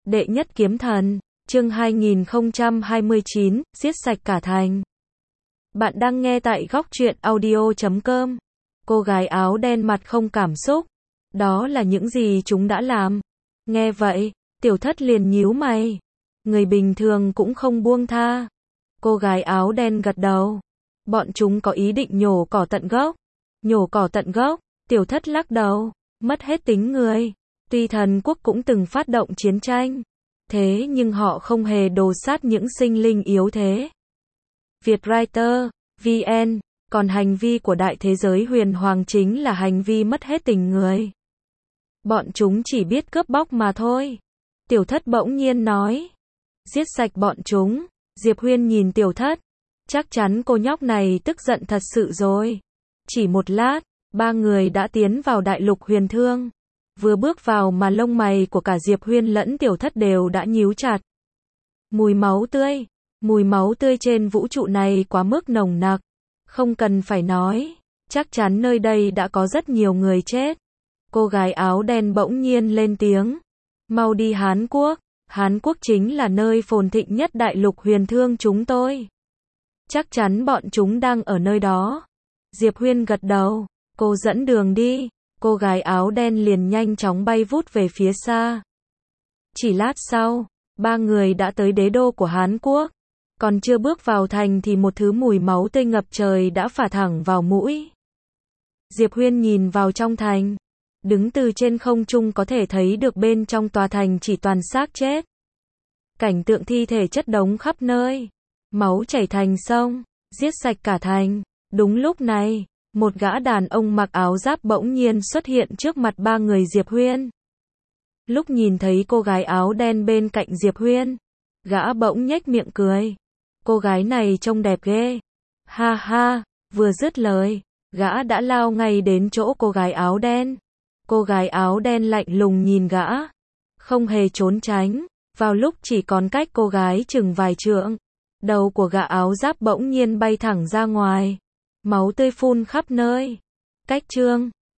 Đệ nhất kiếm thần, chương 2029, giết sạch cả thành. Bạn đang nghe tại góc truyện audio.com. Cô gái áo đen mặt không cảm xúc. Đó là những gì chúng đã làm. Nghe vậy, Tiểu Thất liền nhíu mày. Người bình thường cũng không buông tha. Cô gái áo đen gật đầu. Bọn chúng có ý định nhổ cỏ tận gốc. Nhổ cỏ tận gốc, Tiểu Thất lắc đầu. Mất hết tính người. Tuy thần quốc cũng từng phát động chiến tranh, thế nhưng họ không hề đồ sát những sinh linh yếu thế. Vietwriter, VN, còn hành vi của đại thế giới huyền hoàng chính là hành vi mất hết tình người. Bọn chúng chỉ biết cướp bóc mà thôi. Tiểu Thất bỗng nhiên nói. Giết sạch bọn chúng. Diệp Huyên nhìn Tiểu Thất. Chắc chắn cô nhóc này tức giận thật sự rồi. Chỉ một lát, ba người đã tiến vào đại lục huyền thương. Vừa bước vào mà lông mày của cả Diệp Huyên lẫn Tiểu Thất đều đã nhíu chặt. Mùi máu tươi trên vũ trụ này quá mức nồng nặc. Không cần phải nói, chắc chắn nơi đây đã có rất nhiều người chết. Cô gái áo đen bỗng nhiên lên tiếng. Mau đi Hán Quốc. Hán Quốc chính là nơi phồn thịnh nhất đại lục huyền thương chúng tôi. Chắc chắn bọn chúng đang ở nơi đó. Diệp Huyên gật đầu. Cô dẫn đường đi. Cô gái áo đen liền nhanh chóng bay vút về phía xa. Chỉ lát sau, ba người đã tới đế đô của Hán Quốc. Còn chưa bước vào thành thì một thứ mùi máu tươi ngập trời đã phả thẳng vào mũi. Diệp Huyên nhìn vào trong thành. Đứng từ trên không trung có thể thấy được bên trong tòa thành chỉ toàn xác chết. Cảnh tượng thi thể chất đống khắp nơi. Máu chảy thành sông, giết sạch cả thành. Đúng lúc này, một gã đàn ông mặc áo giáp bỗng nhiên xuất hiện trước mặt ba người Diệp Huyên. Lúc nhìn thấy cô gái áo đen bên cạnh Diệp Huyên, gã bỗng nhếch miệng cười. Cô gái này trông đẹp ghê. Ha ha, vừa dứt lời, gã đã lao ngay đến chỗ cô gái áo đen. Cô gái áo đen lạnh lùng nhìn gã, không hề trốn tránh. Vào lúc chỉ còn cách cô gái chừng vài trượng, đầu của gã áo giáp bỗng nhiên bay thẳng ra ngoài. Máu tươi phun khắp nơi. Cách chương